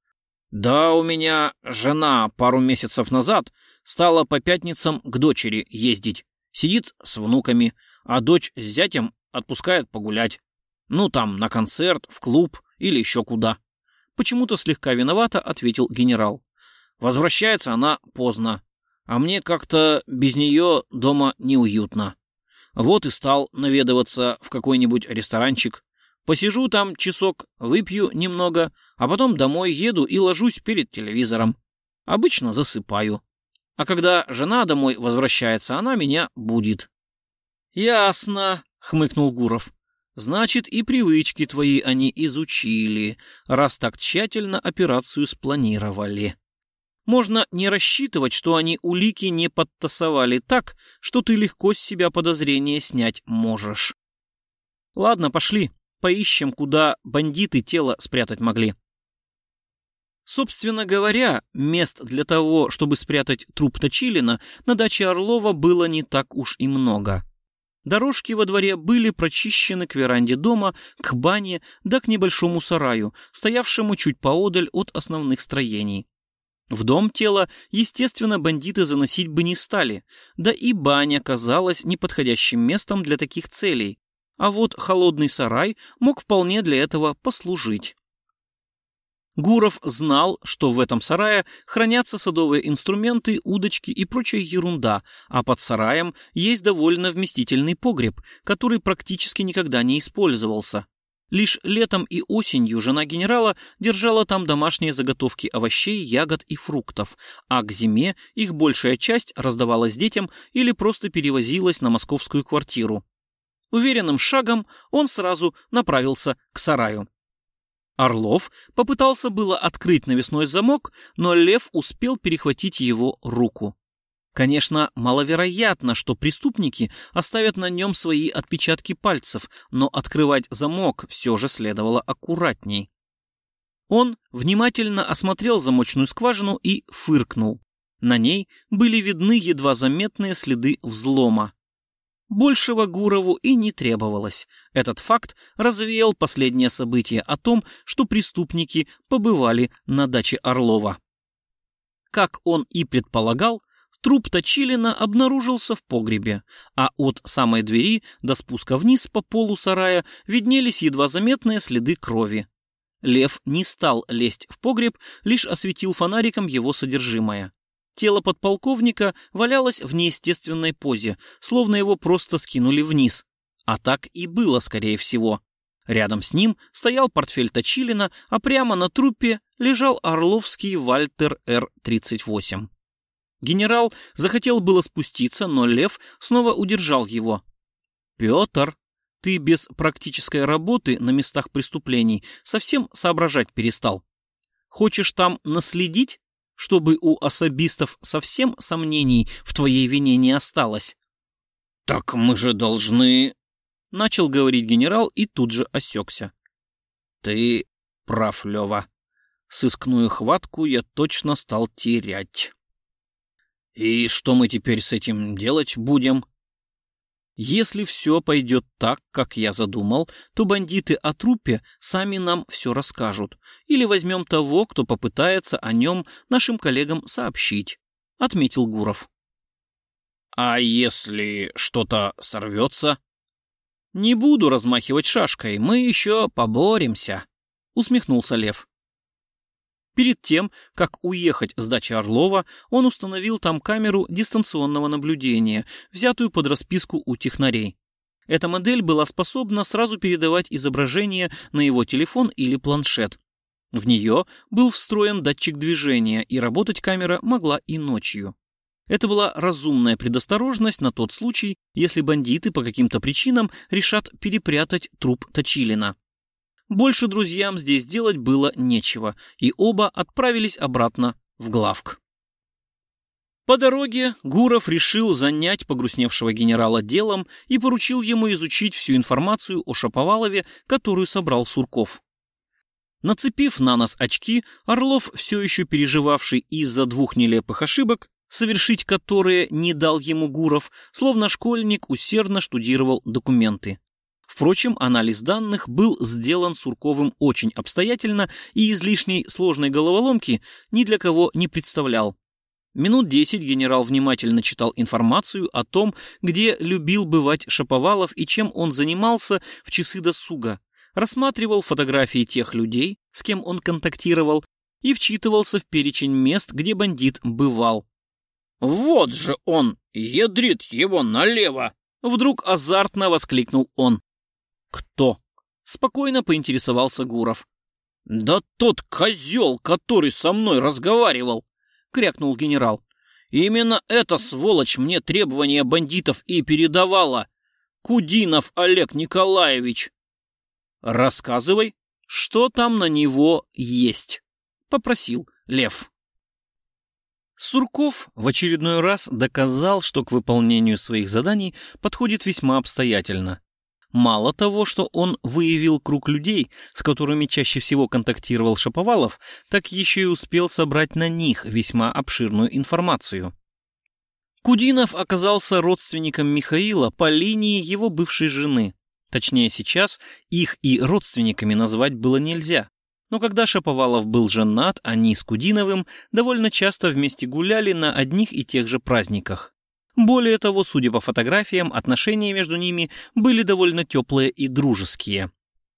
«Да у меня жена пару месяцев назад стала по пятницам к дочери ездить. Сидит с внуками, а дочь с зятем отпускает погулять. Ну, там, на концерт, в клуб или еще куда. Почему-то слегка виновато ответил генерал. Возвращается она поздно, а мне как-то без нее дома неуютно. Вот и стал наведываться в какой-нибудь ресторанчик. Посижу там часок, выпью немного, а потом домой еду и ложусь перед телевизором. Обычно засыпаю. А когда жена домой возвращается, она меня будит. «Ясно», — хмыкнул Гуров. «Значит, и привычки твои они изучили, раз так тщательно операцию спланировали. Можно не рассчитывать, что они улики не подтасовали так, что ты легко с себя подозрение снять можешь. Ладно, пошли, поищем, куда бандиты тело спрятать могли». Собственно говоря, мест для того, чтобы спрятать труп Точилина, на даче Орлова было не так уж и много. Дорожки во дворе были прочищены к веранде дома, к бане, да к небольшому сараю, стоявшему чуть поодаль от основных строений. В дом тело, естественно, бандиты заносить бы не стали, да и баня казалась неподходящим местом для таких целей, а вот холодный сарай мог вполне для этого послужить. Гуров знал, что в этом сарае хранятся садовые инструменты, удочки и прочая ерунда, а под сараем есть довольно вместительный погреб, который практически никогда не использовался. Лишь летом и осенью жена генерала держала там домашние заготовки овощей, ягод и фруктов, а к зиме их большая часть раздавалась детям или просто перевозилась на московскую квартиру. Уверенным шагом он сразу направился к сараю. Орлов попытался было открыть навесной замок, но Лев успел перехватить его руку. Конечно, маловероятно, что преступники оставят на нем свои отпечатки пальцев, но открывать замок все же следовало аккуратней. Он внимательно осмотрел замочную скважину и фыркнул. На ней были видны едва заметные следы взлома. Большего Гурову и не требовалось. Этот факт развеял последнее событие о том, что преступники побывали на даче Орлова. Как он и предполагал, труп Точилина обнаружился в погребе, а от самой двери до спуска вниз по полу сарая виднелись едва заметные следы крови. Лев не стал лезть в погреб, лишь осветил фонариком его содержимое. Тело подполковника валялось в неестественной позе, словно его просто скинули вниз. А так и было, скорее всего. Рядом с ним стоял портфель Точилина, а прямо на трупе лежал орловский Вальтер Р-38. Генерал захотел было спуститься, но Лев снова удержал его. «Петр, ты без практической работы на местах преступлений совсем соображать перестал. Хочешь там наследить, чтобы у особистов совсем сомнений в твоей вине не осталось?» «Так мы же должны...» — начал говорить генерал и тут же осекся. «Ты прав, Лева. Сыскную хватку я точно стал терять. И что мы теперь с этим делать будем?» «Если все пойдет так, как я задумал, то бандиты о трупе сами нам все расскажут. Или возьмем того, кто попытается о нем нашим коллегам сообщить», — отметил Гуров. «А если что-то сорвется?» «Не буду размахивать шашкой, мы еще поборемся», — усмехнулся Лев. Перед тем, как уехать с дачи Орлова, он установил там камеру дистанционного наблюдения, взятую под расписку у технарей. Эта модель была способна сразу передавать изображение на его телефон или планшет. В нее был встроен датчик движения, и работать камера могла и ночью. Это была разумная предосторожность на тот случай, если бандиты по каким-то причинам решат перепрятать труп Точилина. Больше друзьям здесь делать было нечего, и оба отправились обратно в главк. По дороге Гуров решил занять погрустневшего генерала делом и поручил ему изучить всю информацию о Шаповалове, которую собрал Сурков. Нацепив на нос очки, Орлов, все еще переживавший из-за 2 нелепых ошибок, совершить которые не дал ему Гуров, словно школьник усердно штудировал документы. Впрочем, анализ данных был сделан Сурковым очень обстоятельно и излишней сложной головоломки ни для кого не представлял. Минут 10 генерал внимательно читал информацию о том, где любил бывать Шаповалов и чем он занимался в часы досуга, рассматривал фотографии тех людей, с кем он контактировал, и вчитывался в перечень мест, где бандит бывал. «Вот же он! Ядрит его налево!» Вдруг азартно воскликнул он. «Кто?» — спокойно поинтересовался Гуров. «Да тот козел, который со мной разговаривал!» — крякнул генерал. «Именно эта сволочь мне требования бандитов и передавала. Кудинов Олег Николаевич!» «Рассказывай, что там на него есть», — попросил Лев. Сурков в очередной раз доказал, что к выполнению своих заданий подходит весьма обстоятельно. Мало того, что он выявил круг людей, с которыми чаще всего контактировал Шаповалов, так еще и успел собрать на них весьма обширную информацию. Кудинов оказался родственником Михаила по линии его бывшей жены. Точнее, сейчас их и родственниками назвать было нельзя. Но когда Шаповалов был женат, они с Кудиновым довольно часто вместе гуляли на одних и тех же праздниках. Более того, судя по фотографиям, отношения между ними были довольно теплые и дружеские.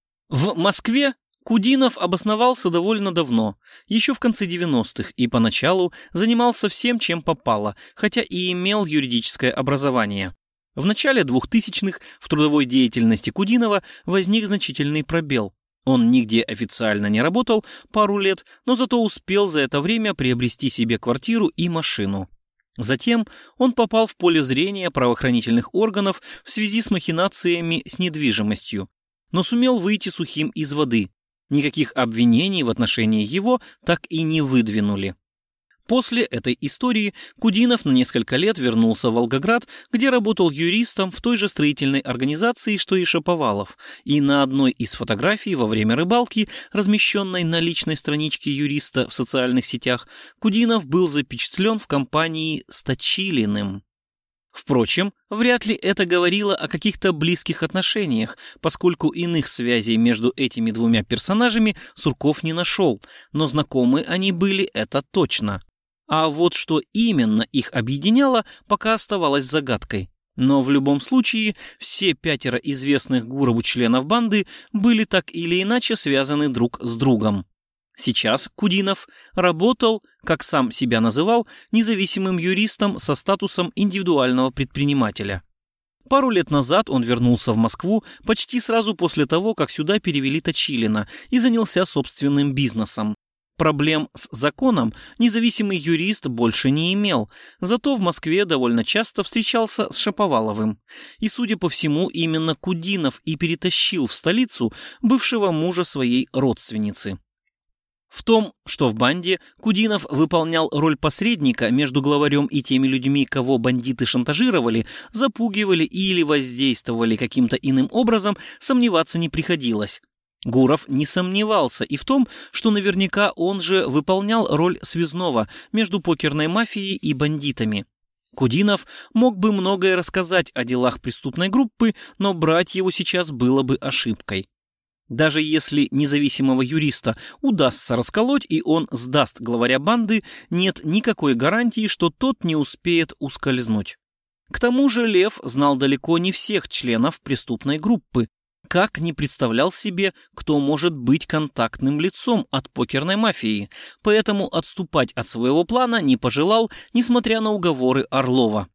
В Москве Кудинов обосновался довольно давно, еще в конце 90-х, и поначалу занимался всем, чем попало, хотя и имел юридическое образование. В начале 2000-х в трудовой деятельности Кудинова возник значительный пробел. Он нигде официально не работал пару лет, но зато успел за это время приобрести себе квартиру и машину. Затем он попал в поле зрения правоохранительных органов в связи с махинациями с недвижимостью, но сумел выйти сухим из воды. Никаких обвинений в отношении его так и не выдвинули. После этой истории Кудинов на несколько лет вернулся в Волгоград, где работал юристом в той же строительной организации, что и Шаповалов, и на одной из фотографий во время рыбалки, размещенной на личной страничке юриста в социальных сетях, Кудинов был запечатлен в компании с Точилиным. Впрочем, вряд ли это говорило о каких-то близких отношениях, поскольку иных связей между этими двумя персонажами Сурков не нашел, но знакомы они были, это точно. А вот что именно их объединяло, пока оставалось загадкой. Но в любом случае, все 5 известных Гурову членов банды были так или иначе связаны друг с другом. Сейчас Кудинов работал, как сам себя называл, независимым юристом со статусом индивидуального предпринимателя. Пару лет назад он вернулся в Москву почти сразу после того, как сюда перевели Точилина, и занялся собственным бизнесом. Проблем с законом независимый юрист больше не имел, зато в Москве довольно часто встречался с Шаповаловым. И, судя по всему, именно Кудинов и перетащил в столицу бывшего мужа своей родственницы. В том, что в банде Кудинов выполнял роль посредника между главарем и теми людьми, кого бандиты шантажировали, запугивали или воздействовали каким-то иным образом, сомневаться не приходилось. Гуров не сомневался и в том, что наверняка он же выполнял роль связного между покерной мафией и бандитами. Кудинов мог бы многое рассказать о делах преступной группы, но брать его сейчас было бы ошибкой. Даже если независимого юриста удастся расколоть и он сдаст главаря банды, нет никакой гарантии, что тот не успеет ускользнуть. К тому же Лев знал далеко не всех членов преступной группы, как не представлял себе, кто может быть контактным лицом от покерной мафии, поэтому отступать от своего плана не пожелал, несмотря на уговоры Орлова.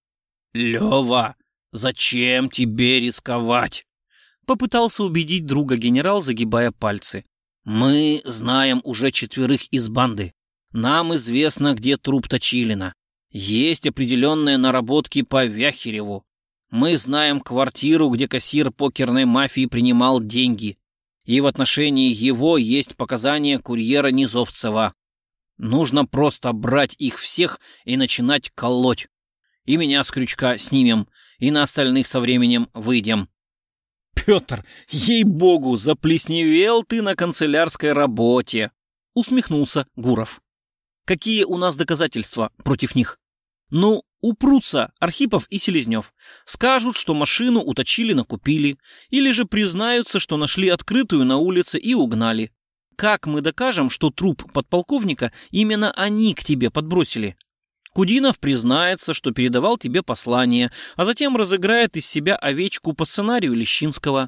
«Лева, зачем тебе рисковать?» Попытался убедить друга генерал, загибая пальцы. «Мы знаем уже 4 из банды. Нам известно, где труп Точилина. Есть определенные наработки по Вяхереву. Мы знаем квартиру, где кассир покерной мафии принимал деньги. И в отношении его есть показания курьера Низовцева. Нужно просто брать их всех и начинать колоть. И меня с крючка снимем, и на остальных со временем выйдем». «Петр, ей-богу, заплесневел ты на канцелярской работе!» — усмехнулся Гуров. «Какие у нас доказательства против них? Ну, упрутся Архипов и Селезнев, скажут, что машину у Точилина купили, или же признаются, что нашли открытую на улице и угнали. Как мы докажем, что труп подполковника именно они к тебе подбросили? Кудинов признается, что передавал тебе послание, а затем разыграет из себя овечку по сценарию Лещинского.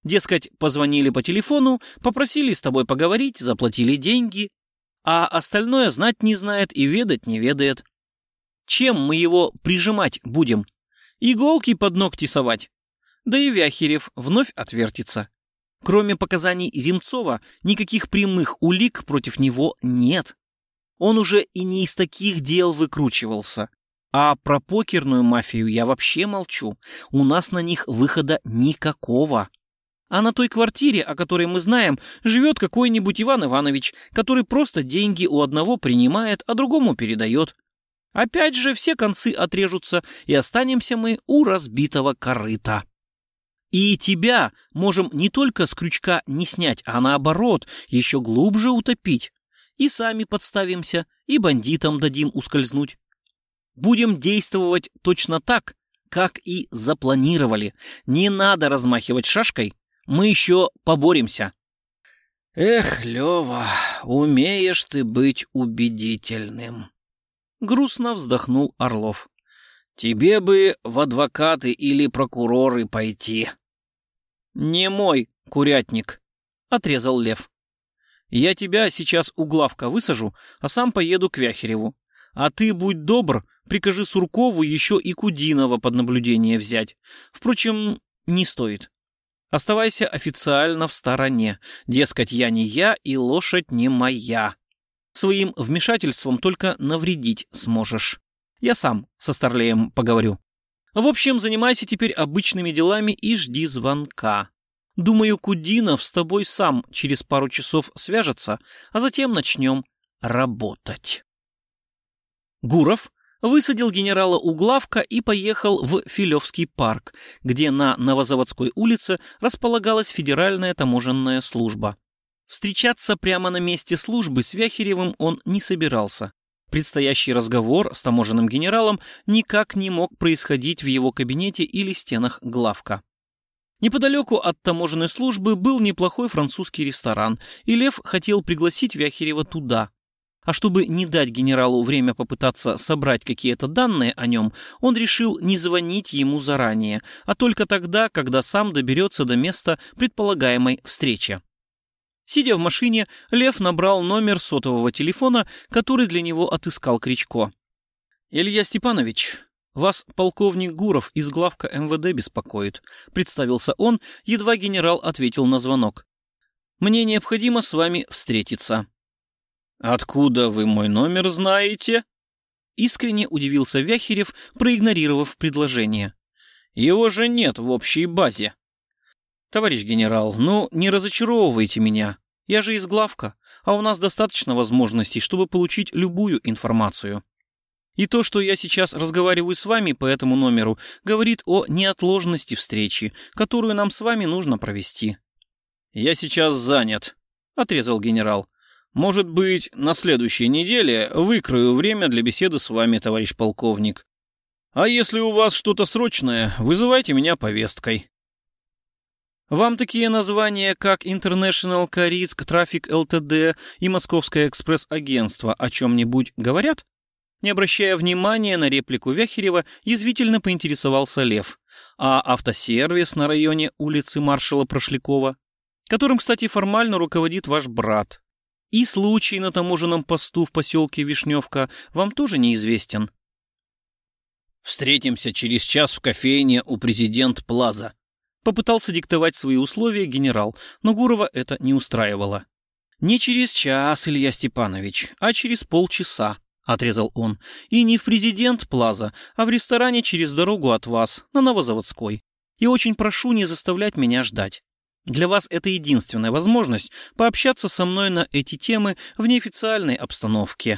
Дескать, позвонили по телефону, попросили с тобой поговорить, заплатили деньги, а остальное знать не знает и ведать не ведает. Чем мы его прижимать будем? Иголки под ногти совать? Да и Вяхерев вновь отвертится. Кроме показаний Земцова, никаких прямых улик против него нет. Он уже и не из таких дел выкручивался. А про покерную мафию я вообще молчу. У нас на них выхода никакого. А на той квартире, о которой мы знаем, живет какой-нибудь Иван Иванович, который просто деньги у одного принимает, а другому передает. Опять же, все концы отрежутся, и останемся мы у разбитого корыта. И тебя можем не только с крючка не снять, а наоборот, еще глубже утопить. И сами подставимся, и бандитам дадим ускользнуть. Будем действовать точно так, как и запланировали. Не надо размахивать шашкой, мы еще поборемся. Эх, Лева, умеешь ты быть убедительным. Грустно вздохнул Орлов. Тебе бы в адвокаты или прокуроры пойти. Не мой курятник, отрезал Лев. Я тебя сейчас у главка высажу, а сам поеду к Вяхереву. А ты, будь добр, прикажи Суркову еще и Кудинова под наблюдение взять. Впрочем, не стоит. Оставайся официально в стороне. Дескать, я не я и лошадь не моя. Своим вмешательством только навредить сможешь. Я сам со Старлеем поговорю. В общем, занимайся теперь обычными делами и жди звонка. Думаю, Кудинов с тобой сам через пару часов свяжется, а затем начнем работать. Гуров высадил генерала у главка и поехал в Филевский парк, где на Новозаводской улице располагалась Федеральная таможенная служба. Встречаться прямо на месте службы с Вяхеревым он не собирался. Предстоящий разговор с таможенным генералом никак не мог происходить в его кабинете или стенах главка. Неподалеку от таможенной службы был неплохой французский ресторан, и Лев хотел пригласить Вяхерева туда. А чтобы не дать генералу время попытаться собрать какие-то данные о нем, он решил не звонить ему заранее, а только тогда, когда сам доберется до места предполагаемой встречи. Сидя в машине, Лев набрал номер сотового телефона, который для него отыскал Кричко. «Илья Степанович, вас полковник Гуров из главка МВД беспокоит», — представился он, едва генерал ответил на звонок. «Мне необходимо с вами встретиться». «Откуда вы мой номер знаете?» Искренне удивился Вяхерев, проигнорировав предложение. «Его же нет в общей базе». «Товарищ генерал, ну не разочаровывайте меня. Я же из главка, а у нас достаточно возможностей, чтобы получить любую информацию. И то, что я сейчас разговариваю с вами по этому номеру, говорит о неотложности встречи, которую нам с вами нужно провести». «Я сейчас занят», — отрезал генерал. «Может быть, на следующей неделе выкрою время для беседы с вами, товарищ полковник. А если у вас что-то срочное, вызывайте меня повесткой». «Вам такие названия, как International Car Traffic Ltd. И Московское экспресс-агентство о чем-нибудь говорят?» Не обращая внимания на реплику Вяхерева, язвительно поинтересовался Лев. «А автосервис на районе улицы маршала Прошлякова, которым, кстати, формально руководит ваш брат, и случай на таможенном посту в поселке Вишневка вам тоже неизвестен?» «Встретимся через час в кофейне у Президент Плаза», — попытался диктовать свои условия генерал, но Гурова это не устраивало. «Не через час, Илья Степанович, а через полчаса», — отрезал он. «И не в Президент Плаза, а в ресторане через дорогу от вас, на Новозаводской. И очень прошу не заставлять меня ждать. Для вас это единственная возможность пообщаться со мной на эти темы в неофициальной обстановке».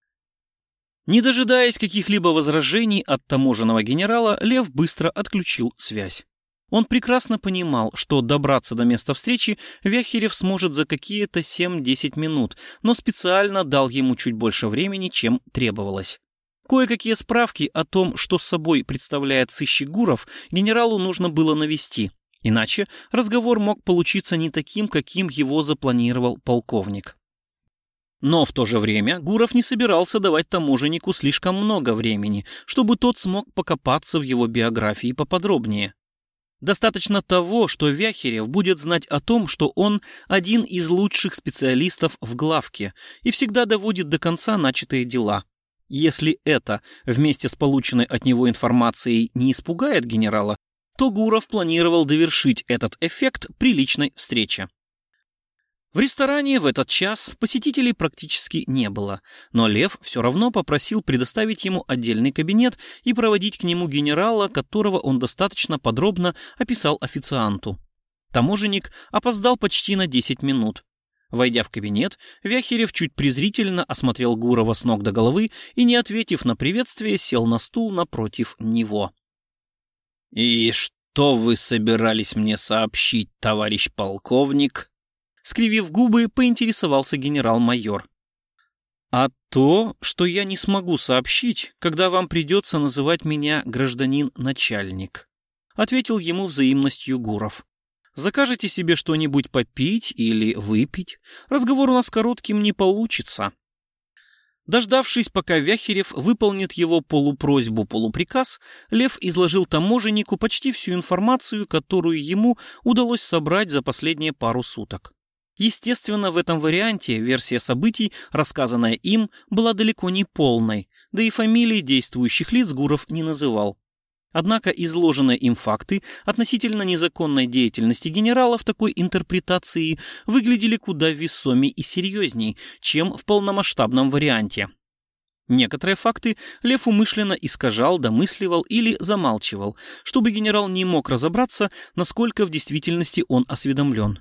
Не дожидаясь каких-либо возражений от таможенного генерала, Лев быстро отключил связь. Он прекрасно понимал, что добраться до места встречи Вяхерев сможет за какие-то 7-10 минут, но специально дал ему чуть больше времени, чем требовалось. Кое-какие справки о том, что с собой представляет сыщик Гуров, генералу нужно было навести. Иначе разговор мог получиться не таким, каким его запланировал полковник. Но в то же время Гуров не собирался давать таможеннику слишком много времени, чтобы тот смог покопаться в его биографии поподробнее. Достаточно того, что Вяхерев будет знать о том, что он один из лучших специалистов в главке и всегда доводит до конца начатые дела. Если это, вместе с полученной от него информацией, не испугает генерала, то Гуров планировал довершить этот эффект при личной встрече. В ресторане в этот час посетителей практически не было, но Лев все равно попросил предоставить ему отдельный кабинет и проводить к нему генерала, которого он достаточно подробно описал официанту. Таможенник опоздал почти на 10 минут. Войдя в кабинет, Вяхерев чуть презрительно осмотрел Гурова с ног до головы и, не ответив на приветствие, сел на стул напротив него. «И что вы собирались мне сообщить, товарищ полковник?» Скривив губы, поинтересовался генерал-майор. «А то, что я не смогу сообщить, когда вам придется называть меня гражданин-начальник», ответил ему взаимностью Гуров. «Закажете себе что-нибудь попить или выпить? Разговор у нас коротким не получится». Дождавшись, пока Вяхерев выполнит его полупросьбу-полуприказ, Лев изложил таможеннику почти всю информацию, которую ему удалось собрать за последние пару суток. Естественно, в этом варианте версия событий, рассказанная им, была далеко не полной, да и фамилий действующих лиц Гуров не называл. Однако изложенные им факты относительно незаконной деятельности генерала в такой интерпретации выглядели куда весомей и серьезней, чем в полномасштабном варианте. Некоторые факты Лев умышленно искажал, домысливал или замалчивал, чтобы генерал не мог разобраться, насколько в действительности он осведомлен.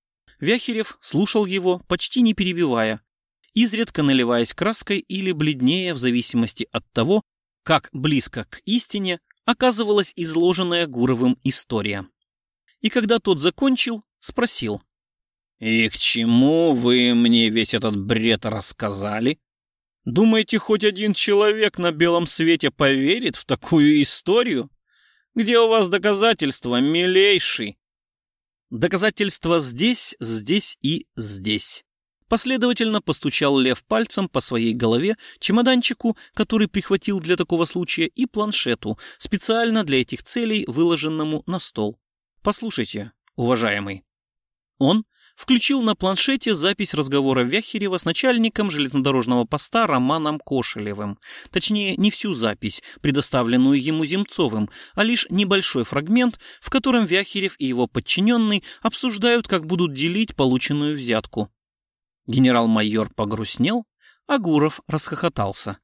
Вяхерев слушал его, почти не перебивая, изредка наливаясь краской или бледнее в зависимости от того, как близко к истине оказывалась изложенная Гуровым история. И когда тот закончил, спросил: «И к чему вы мне весь этот бред рассказали? Думаете, хоть один человек на белом свете поверит в такую историю? Где у вас доказательства, милейший?» «Доказательства здесь, здесь и здесь». Последовательно постучал Лев пальцем по своей голове, чемоданчику, который прихватил для такого случая, и планшету, специально для этих целей, выложенному на стол. «Послушайте, уважаемый». Он включил на планшете запись разговора Вяхерева с начальником железнодорожного поста Романом Кошелевым. Точнее, не всю запись, предоставленную ему Земцовым, а лишь небольшой фрагмент, в котором Вяхерев и его подчиненный обсуждают, как будут делить полученную взятку. Генерал-майор погрустнел, а Гуров расхохотался.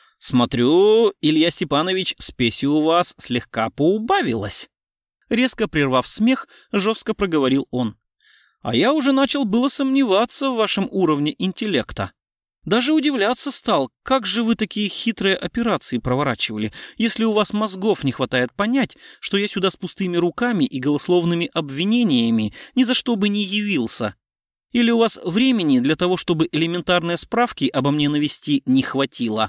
«Смотрю, Илья Степанович, спеси у вас слегка поубавилась». Резко прервав смех, жестко проговорил он. «А я уже начал было сомневаться в вашем уровне интеллекта. Даже удивляться стал, как же вы такие хитрые операции проворачивали, если у вас мозгов не хватает понять, что я сюда с пустыми руками и голословными обвинениями ни за что бы не явился. Или у вас времени для того, чтобы элементарные справки обо мне навести, не хватило?»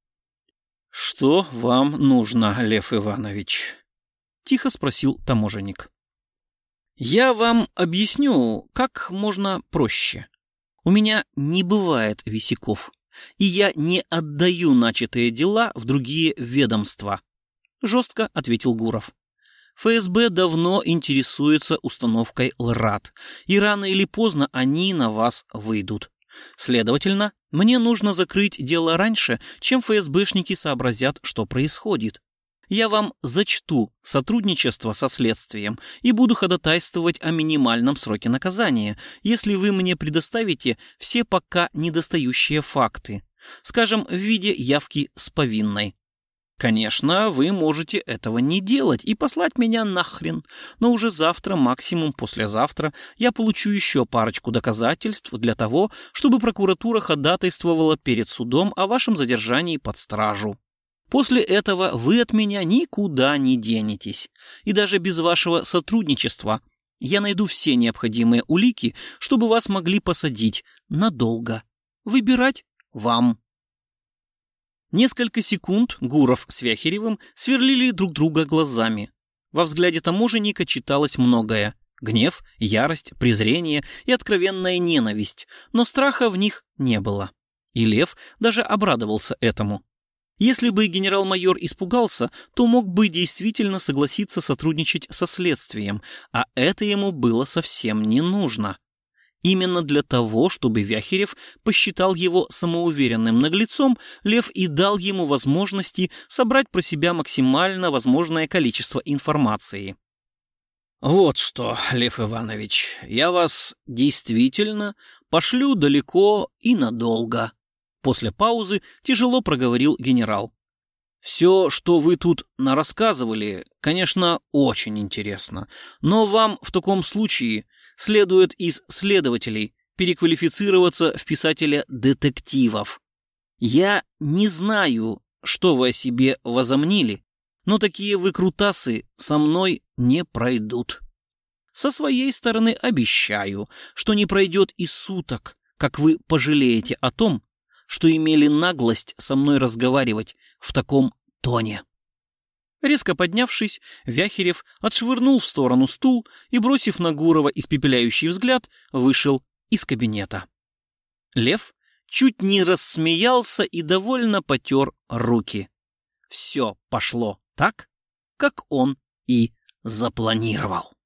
«Что вам нужно, Лев Иванович?» — тихо спросил таможенник. «Я вам объясню, как можно проще. У меня не бывает висяков, и я не отдаю начатые дела в другие ведомства», — жестко ответил Гуров. «ФСБ давно интересуется установкой ЛРАД, и рано или поздно они на вас выйдут. Следовательно, мне нужно закрыть дело раньше, чем ФСБшники сообразят, что происходит. Я вам зачту сотрудничество со следствием и буду ходатайствовать о минимальном сроке наказания, если вы мне предоставите все пока недостающие факты, скажем, в виде явки с повинной. Конечно, вы можете этого не делать и послать меня нахрен, но уже завтра, максимум послезавтра, я получу еще парочку доказательств для того, чтобы прокуратура ходатайствовала перед судом о вашем задержании под стражу. После этого вы от меня никуда не денетесь, и даже без вашего сотрудничества я найду все необходимые улики, чтобы вас могли посадить надолго. Выбирать вам». Несколько секунд Гуров с Вяхеревым сверлили друг друга глазами. Во взгляде таможенника читалось многое: гнев, ярость, презрение и откровенная ненависть, но страха в них не было. И Лев даже обрадовался этому. Если бы генерал-майор испугался, то мог бы действительно согласиться сотрудничать со следствием, а это ему было совсем не нужно. Именно для того, чтобы Вяхерев посчитал его самоуверенным наглецом, Лев и дал ему возможности собрать про себя максимально возможное количество информации. «Вот что, Лев Иванович, я вас действительно пошлю далеко и надолго». После паузы тяжело проговорил генерал. «Все, что вы тут нарассказывали, конечно, очень интересно, но вам в таком случае следует из следователей переквалифицироваться в писателя детективов. Я не знаю, что вы о себе возомнили, но такие выкрутасы со мной не пройдут. Со своей стороны обещаю, что не пройдет и суток, как вы пожалеете о том, что имели наглость со мной разговаривать в таком тоне». Резко поднявшись, Вяхерев отшвырнул в сторону стул и, бросив на Гурова испепеляющий взгляд, вышел из кабинета. Лев чуть не рассмеялся и довольно потер руки. Все пошло так, как он и запланировал.